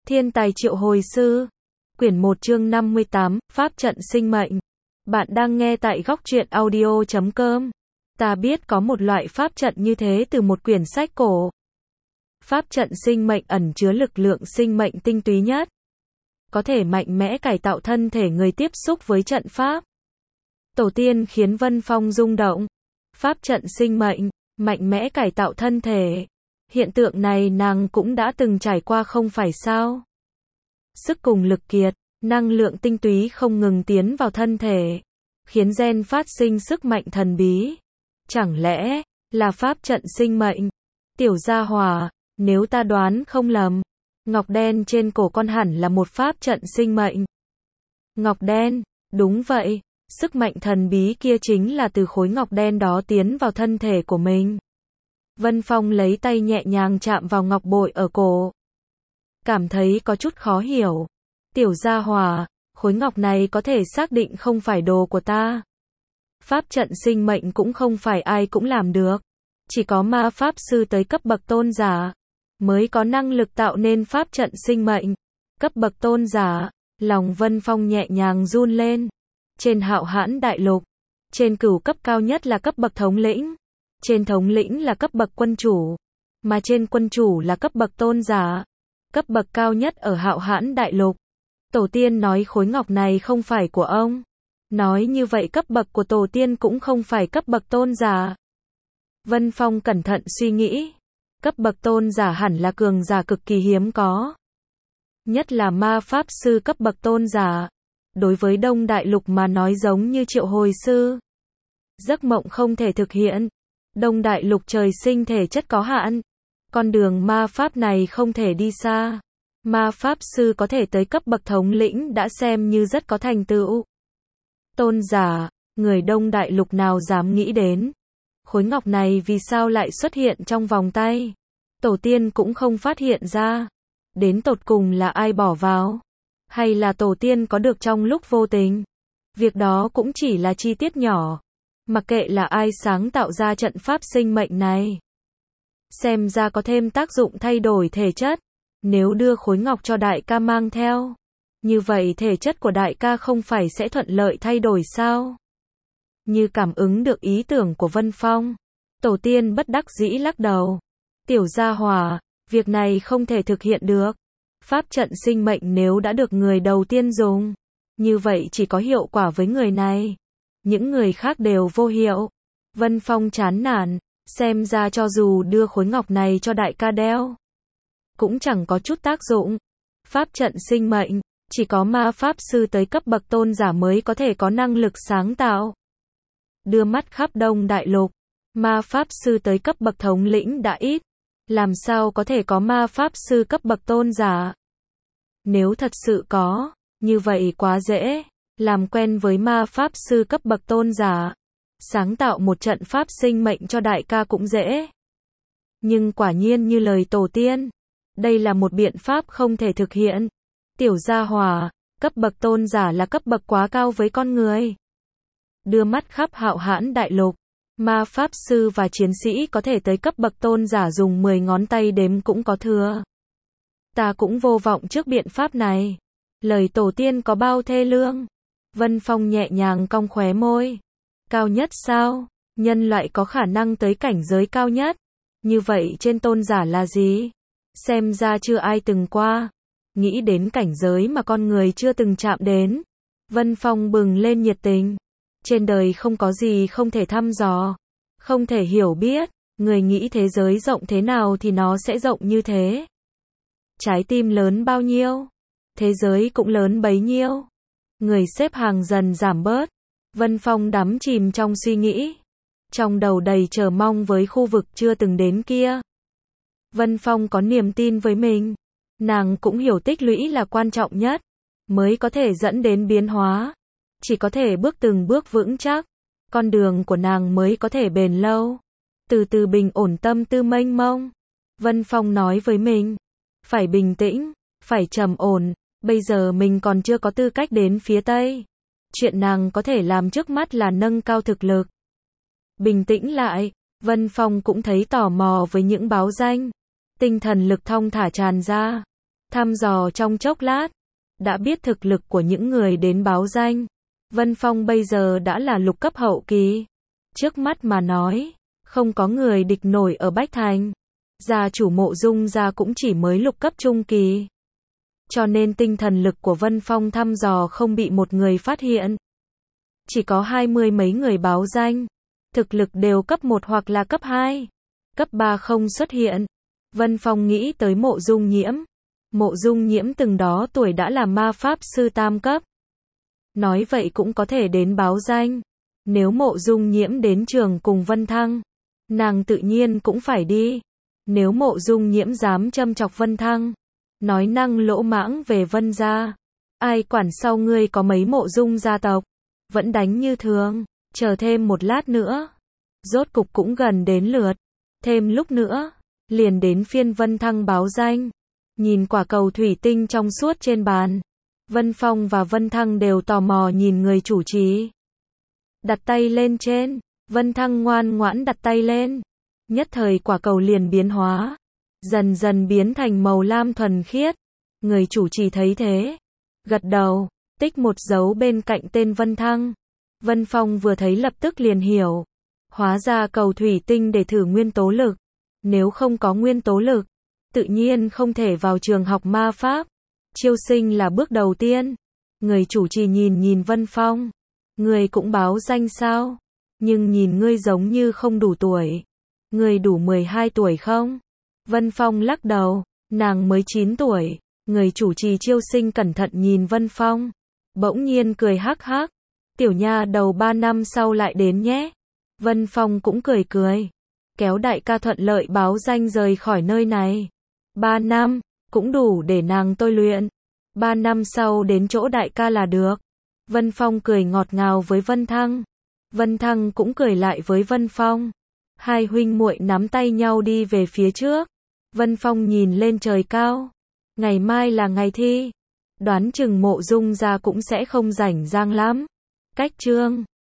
Thiên tài triệu hồi sư. Quyển 1 chương 58, Pháp trận sinh mệnh. Bạn đang nghe tại góc truyện audio.com. Ta biết có một loại pháp trận như thế từ một quyển sách cổ. Pháp trận sinh mệnh ẩn chứa lực lượng sinh mệnh tinh túy nhất. Có thể mạnh mẽ cải tạo thân thể người tiếp xúc với trận pháp. Tổ tiên khiến Vân Phong rung động. Pháp trận sinh mệnh, mạnh mẽ cải tạo thân thể. Hiện tượng này nàng cũng đã từng trải qua không phải sao? Sức cùng lực kiệt, năng lượng tinh túy không ngừng tiến vào thân thể, khiến gen phát sinh sức mạnh thần bí. Chẳng lẽ là pháp trận sinh mệnh? Tiểu gia hỏa, nếu ta đoán không lầm, ngọc đen trên cổ con hẳn là một pháp trận sinh mệnh. Ngọc đen, đúng vậy, sức mạnh thần bí kia chính là từ khối ngọc đen đó tiến vào thân thể của mình. Vân Phong lấy tay nhẹ nhàng chạm vào ngọc bội ở cổ. Cảm thấy có chút khó hiểu. Tiểu gia hỏa, khối ngọc này có thể xác định không phải đồ của ta. Pháp trận sinh mệnh cũng không phải ai cũng làm được. Chỉ có ma pháp sư tới cấp bậc tôn giả mới có năng lực tạo nên pháp trận sinh mệnh. Cấp bậc tôn giả, lòng Vân Phong nhẹ nhàng run lên. Trên Hạo Hãn Đại Lục, trên cửu cấp cao nhất là cấp bậc thống lĩnh. Trên thống lĩnh là cấp bậc quân chủ, mà trên quân chủ là cấp bậc tôn giả, cấp bậc cao nhất ở Hạo Hãn Đại Lục. Tổ tiên nói khối ngọc này không phải của ông. Nói như vậy cấp bậc của tổ tiên cũng không phải cấp bậc tôn giả. Vân Phong cẩn thận suy nghĩ. Cấp bậc tôn giả hẳn là cường giả cực kỳ hiếm có. Nhất là ma pháp sư cấp bậc tôn giả. Đối với Đông Đại Lục mà nói giống như triệu hồi sư. Giấc mộng không thể thực hiện. Đông Đại Lục trời sinh thể chất có hạn. Con đường ma pháp này không thể đi xa. Ma pháp sư có thể tới cấp bậc thống lĩnh đã xem như rất có thành tựu. Tôn giả, người Đông Đại Lục nào dám nghĩ đến. Khối ngọc này vì sao lại xuất hiện trong vòng tay? Tổ tiên cũng không phát hiện ra. Đến tột cùng là ai bỏ vào? Hay là tổ tiên có được trong lúc vô tình? Việc đó cũng chỉ là chi tiết nhỏ. Mặc kệ là ai sáng tạo ra trận pháp sinh mệnh này. Xem ra có thêm tác dụng thay đổi thể chất. Nếu đưa khối ngọc cho đại ca mang theo, như vậy thể chất của đại ca không phải sẽ thuận lợi thay đổi sao? Như cảm ứng được ý tưởng của Vân Phong, tổ tiên bất đắc dĩ lắc đầu. Tiểu gia hỏa, việc này không thể thực hiện được. Pháp trận sinh mệnh nếu đã được người đầu tiên dùng, như vậy chỉ có hiệu quả với người này. Những người khác đều vô hiệu. Vân Phong chán nản, xem ra cho dù đưa khối ngọc này cho đại ca đeo, cũng chẳng có chút tác dụng. Pháp trận sinh mệnh, chỉ có ma pháp sư tới cấp bậc tôn giả mới có thể có năng lực sáng tạo. Đưa mắt khắp Đông Đại Lục, ma pháp sư tới cấp bậc thống lĩnh đã ít, làm sao có thể có ma pháp sư cấp bậc tôn giả? Nếu thật sự có, như vậy quá dễ, làm quen với ma pháp sư cấp bậc tôn giả, sáng tạo một trận pháp sinh mệnh cho đại ca cũng dễ. Nhưng quả nhiên như lời tổ tiên, đây là một biện pháp không thể thực hiện. Tiểu gia hỏa, cấp bậc tôn giả là cấp bậc quá cao với con người. Đưa mắt khắp Hạo Hãn Đại Lục, ma pháp sư và chiến sĩ có thể tới cấp bậc tôn giả dùng 10 ngón tay đếm cũng có thừa. Ta cũng vô vọng trước biện pháp này. Lời tổ tiên có bao thê lương. Vân Phong nhẹ nhàng cong khóe môi. Cao nhất sao? Nhân loại có khả năng tới cảnh giới cao nhất. Như vậy trên tôn giả là gì? Xem ra chưa ai từng qua. Nghĩ đến cảnh giới mà con người chưa từng chạm đến. Vân Phong bừng lên nhiệt tình. Trên đời không có gì không thể thăm dò, không thể hiểu biết. Người nghĩ thế giới rộng thế nào thì nó sẽ rộng như thế. Trái tim lớn bao nhiêu, thế giới cũng lớn bấy nhiêu. Người xếp hàng dần giảm bớt. Vân Phong đắm chìm trong suy nghĩ. Trong đầu đầy chờ mong với khu vực chưa từng đến kia. Vân Phong có niềm tin với mình. Nàng cũng hiểu tích lũy là quan trọng nhất, mới có thể dẫn đến biến hóa. Chỉ có thể bước từng bước vững chắc, con đường của nàng mới có thể bền lâu. Từ từ bình ổn tâm tư mênh mông. Vân Phong nói với mình, phải bình tĩnh, phải trầm ổn. Bây giờ mình còn chưa có tư cách đến phía Tây. Chuyện nàng có thể làm trước mắt là nâng cao thực lực. Bình tĩnh lại, Vân Phong cũng thấy tò mò với những báo danh. Tinh thần lực thong thả tràn ra. Thăm dò trong chốc lát, đã biết thực lực của những người đến báo danh. Vân Phong bây giờ đã là lục cấp hậu kỳ. Trước mắt mà nói, không có người địch nổi ở Bách Thành. Gia chủ Mộ Dung gia cũng chỉ mới lục cấp trung kỳ. Cho nên tinh thần lực của Vân Phong thăm dò không bị một người phát hiện. Chỉ có 20 mấy người báo danh. Thực lực đều cấp 1 hoặc là cấp 2. Cấp 3 không xuất hiện. Vân Phong nghĩ tới Mộ Dung Nhiễm. Mộ Dung Nhiễm từng đó tuổi đã là ma pháp sư tam cấp. Nói vậy cũng có thể đến báo danh. Nếu Mộ Dung Nhiễm đến trường cùng Vân Thăng, nàng tự nhiên cũng phải đi. Nếu Mộ Dung Nhiễm dám châm chọc Vân Thăng, nói năng lỗ mãng về Vân gia, ai quản sau ngươi có mấy Mộ Dung gia tộc, vẫn đánh như thường, chờ thêm một lát nữa. Rốt cục cũng gần đến lượt, thêm lúc nữa, liền đến phiên Vân Thăng báo danh. Nhìn quả cầu thủy tinh trong suốt trên bàn, Vân Phong và Vân Thăng đều tò mò nhìn người chủ trì. Đặt tay lên trên, Vân Thăng ngoan ngoãn đặt tay lên. Nhất thời quả cầu liền biến hóa, dần dần biến thành màu lam thuần khiết. Người chủ trì thấy thế, gật đầu, tích một dấu bên cạnh tên Vân Thăng. Vân Phong vừa thấy lập tức liền hiểu. Hóa ra cầu thủy tinh để thử nguyên tố lực. Nếu không có nguyên tố lực, tự nhiên không thể vào trường học ma pháp. Chiêu sinh là bước đầu tiên. Người chủ trì nhìn Vân Phong. Ngươi cũng báo danh sao? Nhưng nhìn ngươi giống như không đủ tuổi. Ngươi đủ 12 tuổi không? Vân Phong lắc đầu. Nàng mới 9 tuổi. Người chủ trì chiêu sinh cẩn thận nhìn Vân Phong. Bỗng nhiên cười hắc hắc. Tiểu nha đầu 3 năm sau lại đến nhé. Vân Phong cũng cười cười. Kéo đại ca thuận lợi báo danh rời khỏi nơi này. 3 năm, cũng đủ để nàng tôi luyện. 3 năm sau đến chỗ đại ca là được. Vân Phong cười ngọt ngào với Vân Thăng. Vân Thăng cũng cười lại với Vân Phong. Hai huynh muội nắm tay nhau đi về phía trước. Vân Phong nhìn lên trời cao. Ngày mai là ngày thi. Đoán chừng Mộ Dung gia cũng sẽ không rảnh rang lắm. Cách chương